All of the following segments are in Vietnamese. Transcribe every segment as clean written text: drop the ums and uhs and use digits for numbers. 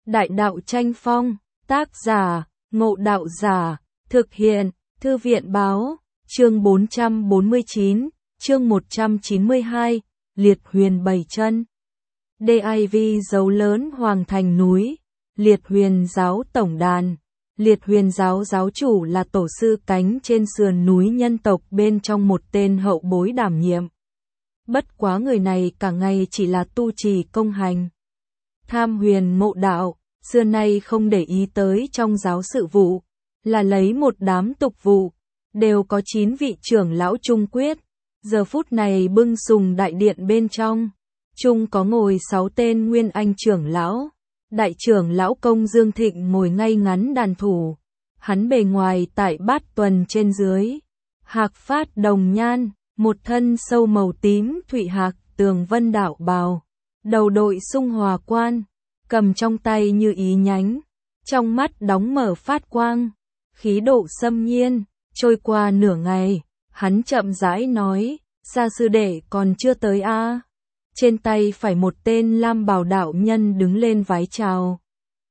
Đại đạo tranh phong, tác giả, Ngộ Đạo Giả, thực hiện, Thư viện báo, chương 449, chương 192, Liệt Huyền Bảy Chân. DIV dấu lớn Hoàng Thành núi, Liệt Huyền giáo tổng đàn. Liệt Huyền giáo giáo chủ là tổ sư cánh trên sườn núi nhân tộc bên trong một tên hậu bối đảm nhiệm. Bất quá người này cả ngày chỉ là tu trì công hành. Tham huyền mộ đạo, xưa nay không để ý tới trong giáo sự vụ, là lấy một đám tục vụ, đều có 9 vị trưởng lão chung quyết. Giờ phút này bưng sùng đại điện bên trong, chung có ngồi 6 tên nguyên anh trưởng lão. Đại trưởng lão Công Dương Thịnh ngồi ngay ngắn đàn thủ, hắn bề ngoài tại bát tuần trên dưới, hạc phát đồng nhan, một thân sâu màu tím thụy hạc tường vân đạo bào, đầu đội sung hòa quan, cầm trong tay như ý nhánh, trong mắt đóng mở phát quang, khí độ xâm nhiên. Trôi qua nửa ngày, hắn chậm rãi nói, Sa sư đệ còn chưa tới a? Trên tay phải một tên lam bào đạo nhân đứng lên vái chào.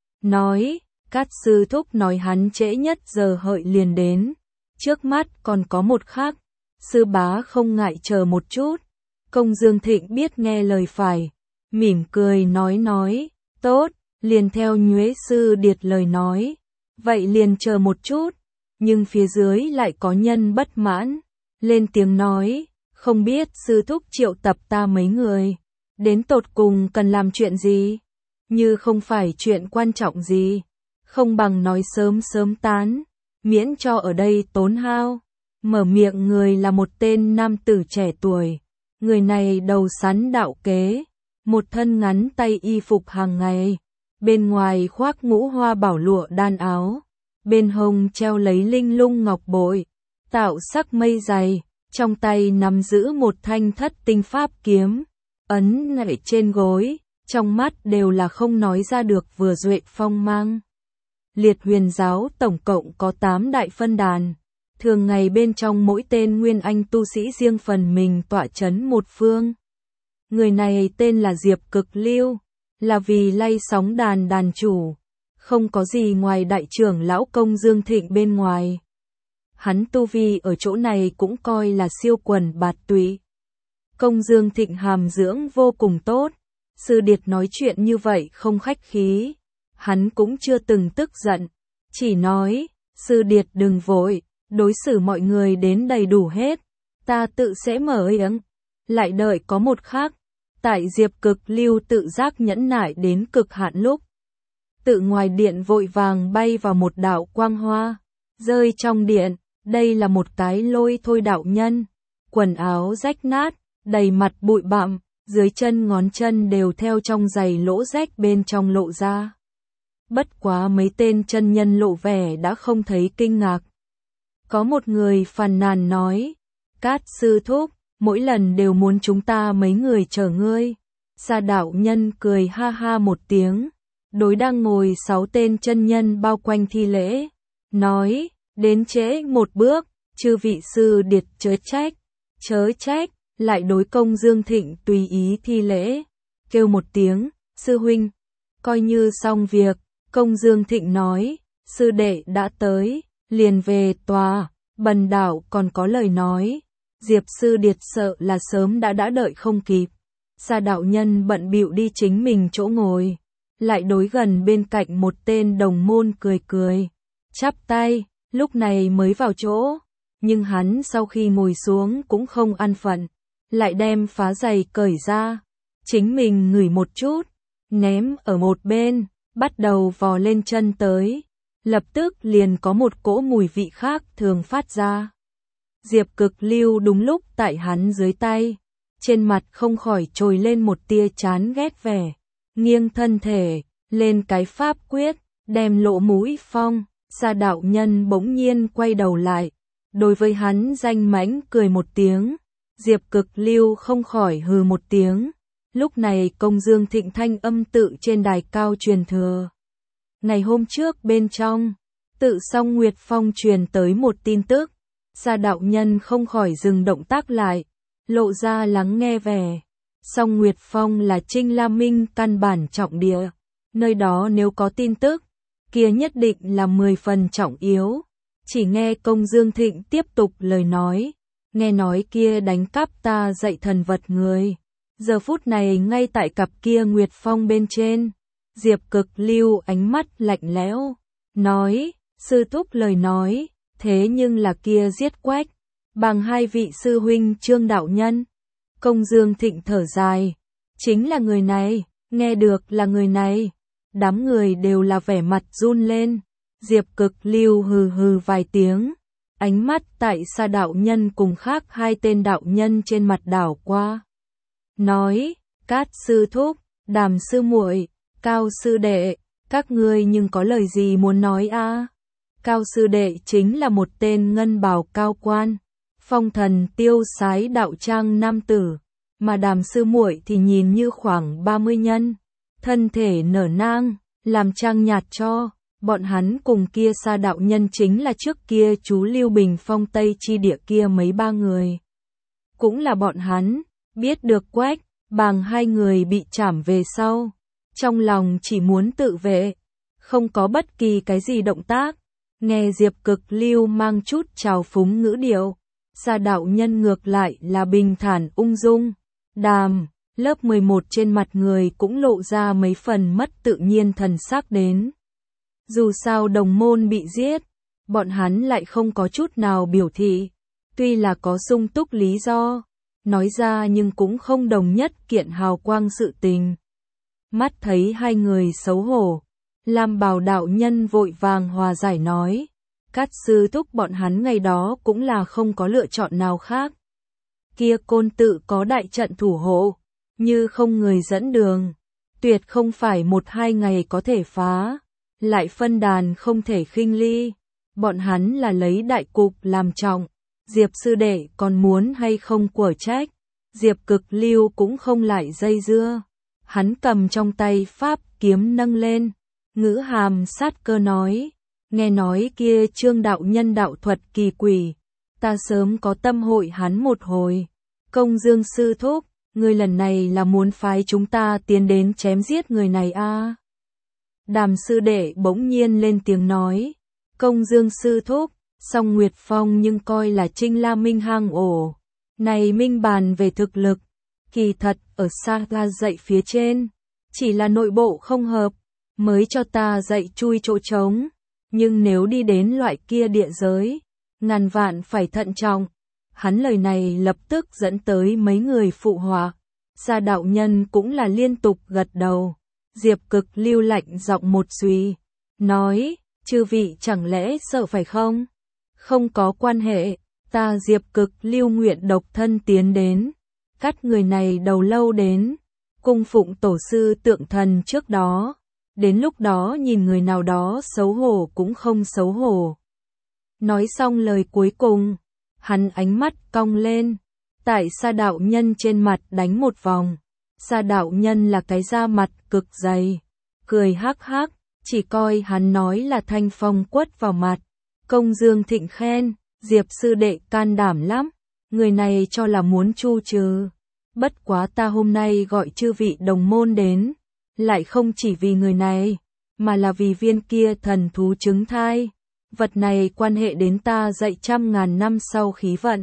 Nói, Cát sư thúc nói hắn trễ nhất giờ hợi liền đến. Trước mắt còn có một khác, sư bá không ngại chờ một chút. Công Dương Thịnh biết nghe lời phải, mỉm cười nói, tốt, liền theo Nhuế sư điệt lời nói. Vậy liền chờ một chút, nhưng phía dưới lại có nhân bất mãn, lên tiếng nói. Không biết sư thúc triệu tập ta mấy người, đến tột cùng cần làm chuyện gì? Như không phải chuyện quan trọng gì, không bằng nói sớm sớm tán, miễn cho ở đây tốn hao. Mở miệng người là một tên nam tử trẻ tuổi, người này đầu sắn đạo kế, một thân ngắn tay y phục hàng ngày, bên ngoài khoác ngũ hoa bảo lụa đan áo, bên hông treo lấy linh lung ngọc bội, tạo sắc mây dày. Trong tay nắm giữ một thanh thất tinh pháp kiếm, ấn nảy trên gối, trong mắt đều là không nói ra được vừa duệ phong mang. Liệt Huyền giáo tổng cộng có 8 đại phân đàn, thường ngày bên trong mỗi tên nguyên anh tu sĩ riêng phần mình tọa chấn một phương. Người này tên là Diệp Cực Lưu, là vì lay sóng đàn chủ, không có gì ngoài đại trưởng lão Công Dương Thịnh bên ngoài. Hắn tu vi ở chỗ này cũng coi là siêu quần bạt tụy. Công Dương Thịnh hàm dưỡng vô cùng tốt, sư điệt nói chuyện như vậy không khách khí, hắn cũng chưa từng tức giận, chỉ nói, sư điệt đừng vội, đối xử mọi người đến đầy đủ hết, ta tự sẽ mở yếng. Lại đợi có một khác, tại Diệp Cực Lưu tự giác nhẫn nại đến cực hạn lúc, tự ngoài điện vội vàng bay vào một đạo quang hoa, rơi trong điện. Đây là một cái lôi thôi đạo nhân, quần áo rách nát, đầy mặt bụi bặm, dưới chân ngón chân đều theo trong giày lỗ rách bên trong lộ ra. Bất quá mấy tên chân nhân lộ vẻ đã không thấy kinh ngạc. Có một người phàn nàn nói, Cát sư thúc, mỗi lần đều muốn chúng ta mấy người chờ ngươi. Sa đạo nhân cười ha ha một tiếng, đối đang ngồi 6 tên chân nhân bao quanh thi lễ, nói, đến trễ một bước, chư vị sư điệt chớ trách, lại đối Công Dương Thịnh tùy ý thi lễ, kêu một tiếng, sư huynh, coi như xong việc. Công Dương Thịnh nói, sư đệ đã tới, liền về tòa, bần đạo còn có lời nói. Diệp sư điệt sợ là sớm đã đợi không kịp. Sa đạo nhân bận bịu đi chính mình chỗ ngồi, lại đối gần bên cạnh một tên đồng môn cười, chắp tay. Lúc này mới vào chỗ, nhưng hắn sau khi ngồi xuống cũng không an phận, lại đem phá giày cởi ra, chính mình ngửi một chút, ném ở một bên, bắt đầu vò lên chân tới, lập tức liền có một cỗ mùi vị khác thường phát ra. Diệp Cực Lưu đúng lúc tại hắn dưới tay, trên mặt không khỏi trồi lên một tia chán ghét vẻ, nghiêng thân thể, lên cái pháp quyết, đem lỗ mũi phong. Sa đạo nhân bỗng nhiên quay đầu lại, đối với hắn danh mãnh cười một tiếng, Diệp Cực Lưu không khỏi hừ một tiếng. Lúc này Công Dương Thịnh thanh âm tự trên đài cao truyền thừa. Ngày hôm trước bên trong, tự Song Nguyệt Phong truyền tới một tin tức, Sa đạo nhân không khỏi dừng động tác lại, lộ ra lắng nghe vẻ. Song Nguyệt Phong là Trinh La Minh căn bản trọng địa, Nơi đó nếu có tin tức, kia nhất định là 10 phần trọng yếu. Chỉ nghe Công Dương Thịnh tiếp tục lời nói, nghe nói kia đánh cắp ta dạy thần vật người. Giờ phút này ngay tại cặp kia Nguyệt Phong bên trên, Diệp Cực Lưu ánh mắt lạnh lẽo, nói, sư thúc lời nói, thế nhưng là kia giết Quách, bằng hai vị sư huynh Trương đạo nhân. Công Dương Thịnh thở dài, chính là người này, nghe được là người này. Đám người đều là vẻ mặt run lên. Diệp Cực Lưu hừ hừ vài tiếng, ánh mắt tại Sa đạo nhân cùng khác hai tên đạo nhân trên mặt đảo qua. Nói, Cát sư thúc, Đàm sư muội, Cao sư đệ, các ngươi nhưng có lời gì muốn nói a? Cao sư đệ chính là một tên ngân bào cao quan, phong thần tiêu sái đạo trang nam tử, mà Đàm sư muội thì nhìn như khoảng 30 nhân, thân thể nở nang, làm trang nhạt cho. Bọn hắn cùng kia Sa đạo nhân chính là trước kia chú Lưu Bình Phong Tây chi địa kia mấy ba người. Cũng là bọn hắn, biết được Quách, Bàng hai người bị trảm về sau. Trong lòng chỉ muốn tự vệ, không có bất kỳ cái gì động tác. Nghe Diệp Cực Lưu mang chút trào phúng ngữ điệu, Sa đạo nhân ngược lại là bình thản ung dung. Đàm, lớp 11 trên mặt người cũng lộ ra mấy phần mất tự nhiên thần sắc đến. Dù sao đồng môn bị giết, bọn hắn lại không có chút nào biểu thị, tuy là có sung túc lý do, nói ra nhưng cũng không đồng nhất kiện hào quang sự tình. Mắt thấy hai người xấu hổ, Lam Bào đạo nhân vội vàng hòa giải nói, Cát sư thúc bọn hắn ngày đó cũng là không có lựa chọn nào khác. Kia Côn tự có đại trận thủ hộ, như không người dẫn đường, tuyệt không phải 1-2 ngày có thể phá. Lại phân đàn không thể khinh ly, bọn hắn là lấy đại cục làm trọng, Diệp sư đệ còn muốn hay không quở trách, Diệp Cực Lưu cũng không lại dây dưa, hắn cầm trong tay pháp kiếm nâng lên, ngữ hàm sát cơ nói, nghe nói kia Trương đạo nhân đạo thuật kỳ quỷ, ta sớm có tâm hội hắn một hồi. Công Dương sư thúc, người lần này là muốn phái chúng ta tiến đến chém giết người này a? Đàm sư đệ bỗng nhiên lên tiếng nói, Công Dương sư thúc, song Nguyệt Phong nhưng coi là Trinh La Minh hang ổ. Này minh bàn về thực lực, kỳ thật ở xa la dạy phía trên, chỉ là nội bộ không hợp, mới cho ta dạy chui chỗ trống. Nhưng nếu đi đến loại kia địa giới, ngàn vạn phải thận trọng. Hắn lời này lập tức dẫn tới mấy người phụ họa. Sa đạo nhân cũng là liên tục gật đầu. Diệp Cực Lưu lạnh giọng một suy, nói, chư vị chẳng lẽ sợ phải không? Không có quan hệ, ta Diệp Cực Lưu nguyện độc thân tiến đến, cắt người này đầu lâu đến, cung phụng tổ sư tượng thần trước đó, đến lúc đó nhìn người nào đó xấu hổ cũng không xấu hổ. Nói xong lời cuối cùng, hắn ánh mắt cong lên, tại Sa đạo nhân trên mặt đánh một vòng. Sa đạo nhân là cái da mặt cực dày, cười hắc hắc, chỉ coi hắn nói là thanh phong quất vào mặt. Công Dương Thịnh khen, Diệp sư đệ can đảm lắm, người này cho là muốn chu trừ. Bất quá ta hôm nay gọi chư vị đồng môn đến, lại không chỉ vì người này, mà là vì viên kia thần thú trứng thai. Vật này quan hệ đến ta dạy 100.000 năm sau khí vận.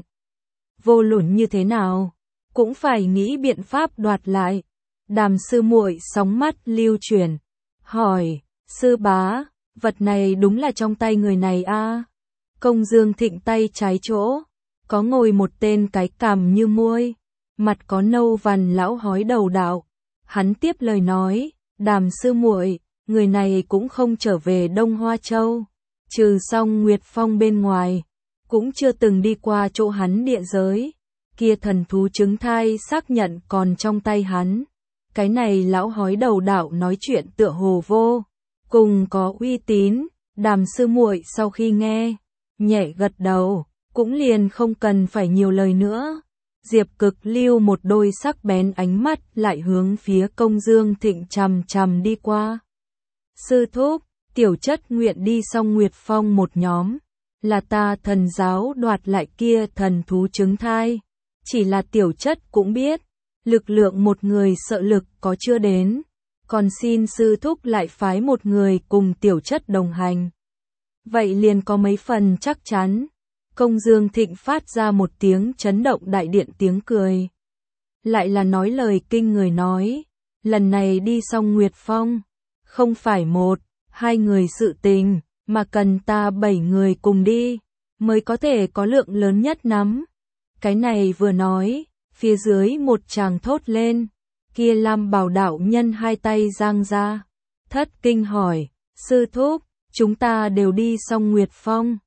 Vô luận như thế nào, cũng phải nghĩ biện pháp đoạt lại. Đàm sư muội sóng mắt lưu chuyển, hỏi, sư bá, vật này đúng là trong tay người này a? Công Dương Thịnh tay trái chỗ, có ngồi một tên cái cằm như muôi, mặt có nâu vằn lão hói đầu đạo. Hắn tiếp lời nói, Đàm sư muội, người này cũng không trở về Đông Hoa Châu, trừ xong Nguyệt Phong bên ngoài, cũng chưa từng đi qua chỗ hắn địa giới. Kia thần thú trứng thai xác nhận còn trong tay hắn. Cái này lão hói đầu đạo nói chuyện tựa hồ vô cùng có uy tín. Đàm sư muội sau khi nghe, nhẹ gật đầu, cũng liền không cần phải nhiều lời nữa. Diệp Cực Lưu một đôi sắc bén ánh mắt lại hướng phía Công Dương Thịnh chằm chằm đi qua. Sư thúc, tiểu chất nguyện đi xong Nguyệt Phong một nhóm, là ta thần giáo đoạt lại kia thần thú trứng thai. Chỉ là tiểu chất cũng biết, lực lượng một người sợ lực có chưa đến, còn xin sư thúc lại phái một người cùng tiểu chất đồng hành. Vậy liền có mấy phần chắc chắn. Công Dương Thịnh phát ra một tiếng chấn động đại điện tiếng cười. Lại là nói lời kinh người nói, lần này đi Song Nguyệt Phong, không phải một, hai người sự tình, mà cần ta 7 người cùng đi, mới có thể có lượng lớn nhất nắm. Cái này vừa nói, phía dưới một chàng thốt lên, kia Lam Bảo đạo nhân hai tay giang ra, thất kinh hỏi, sư thúc, chúng ta đều đi Song Nguyệt Phong,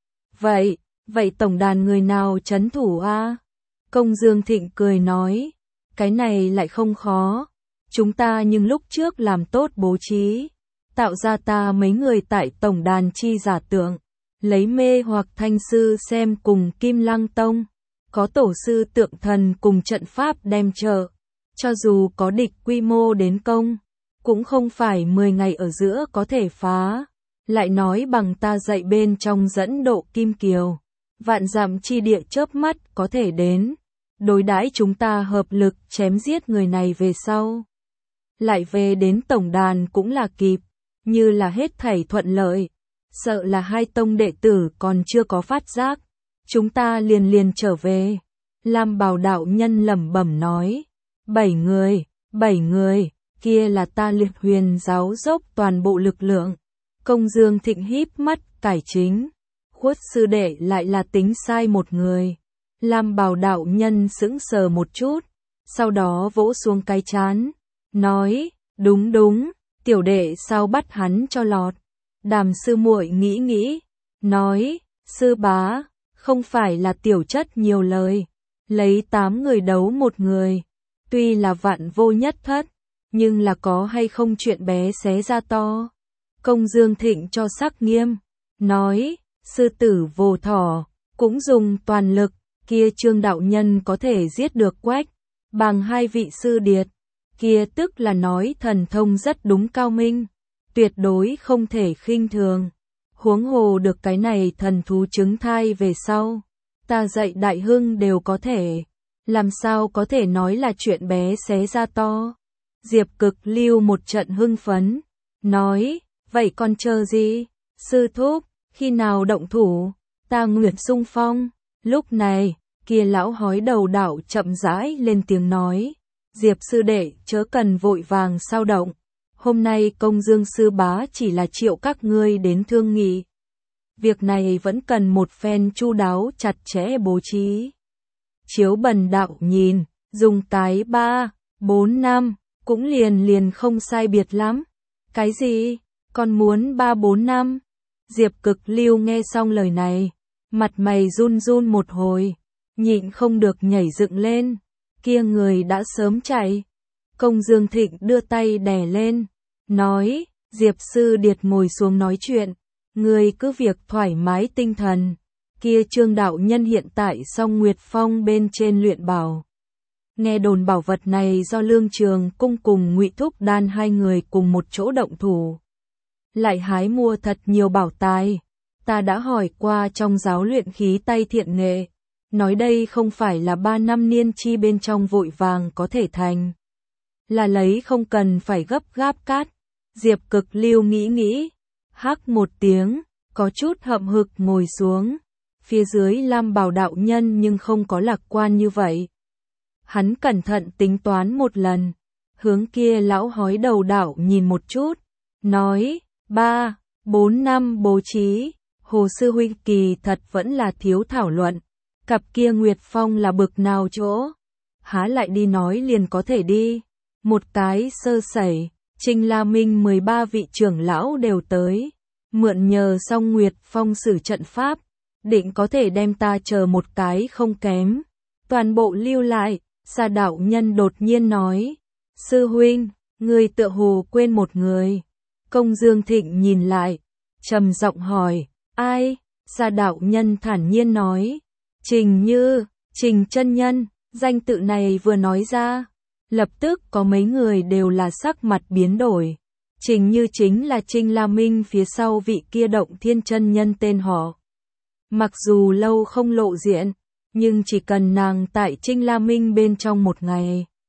vậy tổng đàn người nào trấn thủ a? Công Dương Thịnh cười nói, cái này lại không khó, chúng ta nhưng lúc trước làm tốt bố trí, tạo ra ta mấy người tại tổng đàn chi giả tượng, lấy mê hoặc thanh sư xem cùng Kim Lăng Tông, có tổ sư tượng thần cùng trận pháp đem trợ, cho dù có địch quy mô đến công, cũng không phải 10 ngày ở giữa có thể phá, lại nói bằng ta dạy bên trong dẫn độ Kim Kiều, vạn dặm chi địa chớp mắt có thể đến, đối đãi chúng ta hợp lực chém giết người này về sau. Lại về đến tổng đàn cũng là kịp, như là hết thảy thuận lợi, sợ là hai tông đệ tử còn chưa có phát giác, chúng ta liền trở về. Lam Bảo đạo nhân lẩm bẩm nói, 7 người, kia là ta Liệt Huyền giáo dốc toàn bộ lực lượng. Công Dương Thịnh híp mắt cải chính, Khuất sư đệ lại là tính sai một người. Lam Bảo đạo nhân sững sờ một chút, sau đó vỗ xuống cái trán, nói, đúng, tiểu đệ sao bắt hắn cho lọt. Đàm sư muội nghĩ, nói, sư bá, không phải là tiểu chất nhiều lời, lấy 8 người đấu một người, tuy là vạn vô nhất thất, nhưng là có hay không chuyện bé xé ra to. Công Dương Thịnh cho sắc nghiêm, nói, sư tử vô thỏ, cũng dùng toàn lực, kia Trương đạo nhân có thể giết được Quách, bằng 2 vị sư điệt, kia tức là nói thần thông rất đúng cao minh, tuyệt đối không thể khinh thường. Huống hồ được cái này thần thú trứng thai về sau, ta dạy đại hưng đều có thể, làm sao có thể nói là chuyện bé xé ra to. Diệp Cực Lưu một trận hưng phấn, nói, vậy còn chờ gì, sư thúc, khi nào động thủ, ta nguyện xung phong. Lúc này, kia lão hói đầu đạo chậm rãi lên tiếng nói, Diệp sư đệ chớ cần vội vàng sao động, hôm nay Công Dương sư bá chỉ là triệu các ngươi đến thương nghị. Việc này vẫn cần một phen chu đáo chặt chẽ bố trí. Chiếu Bần đạo nhìn, dùng cái 3, 4 năm, cũng liền không sai biệt lắm. Cái gì? Còn muốn 3, 4 năm? Diệp Cực Lưu nghe xong lời này, mặt mày run một hồi, nhịn không được nhảy dựng lên, kia người đã sớm chạy. Công Dương Thịnh đưa tay đè lên, nói, Diệp sư điệt ngồi xuống nói chuyện, người cứ việc thoải mái tinh thần, kia Trương đạo nhân hiện tại Song Nguyệt Phong bên trên luyện bảo. Nghe đồn bảo vật này do Lương Trường Cung cùng Ngụy Thúc Đan hai người cùng một chỗ động thủ, lại hái mua thật nhiều bảo tài. Ta đã hỏi qua trong giáo luyện khí tay thiện nghệ, nói đây không phải là 3 năm niên chi bên trong vội vàng có thể thành, là lấy không cần phải gấp gáp cát. Diệp Cực Lưu nghĩ, hắc một tiếng, có chút hậm hực ngồi xuống. Phía dưới Lam Bảo đạo nhân nhưng không có lạc quan như vậy. Hắn cẩn thận tính toán một lần, hướng kia lão hói đầu đạo nhìn một chút, nói, 3, 4 năm bố trí, Hồ sư huynh kỳ thật vẫn là thiếu thảo luận, cặp kia Nguyệt Phong là bực nào chỗ, há lại đi nói liền có thể đi, một cái sơ sẩy, Trinh La Minh 13 vị trưởng lão đều tới, mượn nhờ Song Nguyệt Phong sử trận pháp, định có thể đem ta chờ một cái không kém, toàn bộ lưu lại. Sa đạo nhân đột nhiên nói, sư huynh, người tựa hồ quên một người. Công Dương Thịnh nhìn lại, trầm giọng hỏi, ai? Sa đạo nhân thản nhiên nói, Trình Như, Trình chân nhân. Danh tự này vừa nói ra, lập tức có mấy người đều là sắc mặt biến đổi. Trình Như chính là Trinh La Minh phía sau vị kia Động Thiên chân nhân tên họ. Mặc dù lâu không lộ diện, nhưng chỉ cần nàng tại Trinh La Minh bên trong một ngày,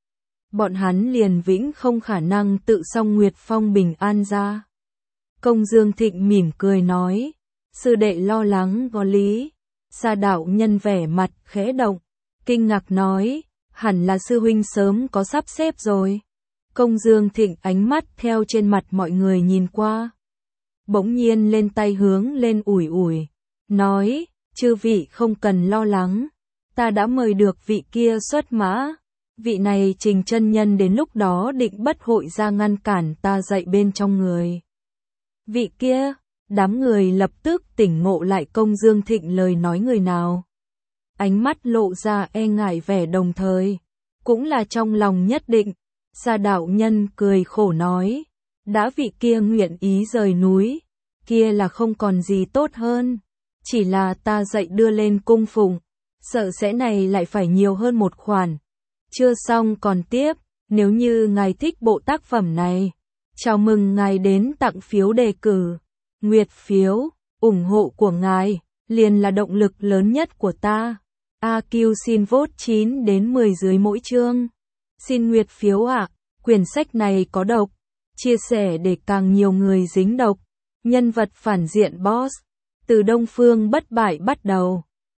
bọn hắn liền vĩnh không khả năng tự xong Nguyệt Phong bình an ra. Công Dương Thịnh mỉm cười nói, sư đệ lo lắng có lý. Sa đạo nhân vẻ mặt khẽ động, kinh ngạc nói, hẳn là sư huynh sớm có sắp xếp rồi. Công Dương Thịnh ánh mắt theo trên mặt mọi người nhìn qua. Bỗng nhiên lên tay hướng lên ủi ủi, nói, chư vị không cần lo lắng, ta đã mời được vị kia xuất mã. Vị này Trình chân nhân đến lúc đó định bất hội ra ngăn cản ta dạy bên trong người. Vị kia, đám người lập tức tỉnh ngộ lại Công Dương Thịnh lời nói người nào. Ánh mắt lộ ra e ngại vẻ đồng thời, cũng là trong lòng nhất định. Sa đạo nhân cười khổ nói, đã vị kia nguyện ý rời núi, kia là không còn gì tốt hơn. Chỉ là ta dạy đưa lên cung phụng, sợ sẽ này lại phải nhiều hơn một khoản. Chưa xong còn tiếp, nếu như ngài thích bộ tác phẩm này, chào mừng ngài đến tặng phiếu đề cử. Nguyệt phiếu, ủng hộ của ngài, liền là động lực lớn nhất của ta. AQ xin vote 9 đến 10 dưới mỗi chương. Xin Nguyệt phiếu ạ, quyển sách này có độc, chia sẻ để càng nhiều người dính độc. Nhân vật phản diện boss, từ Đông Phương bất bại bắt đầu.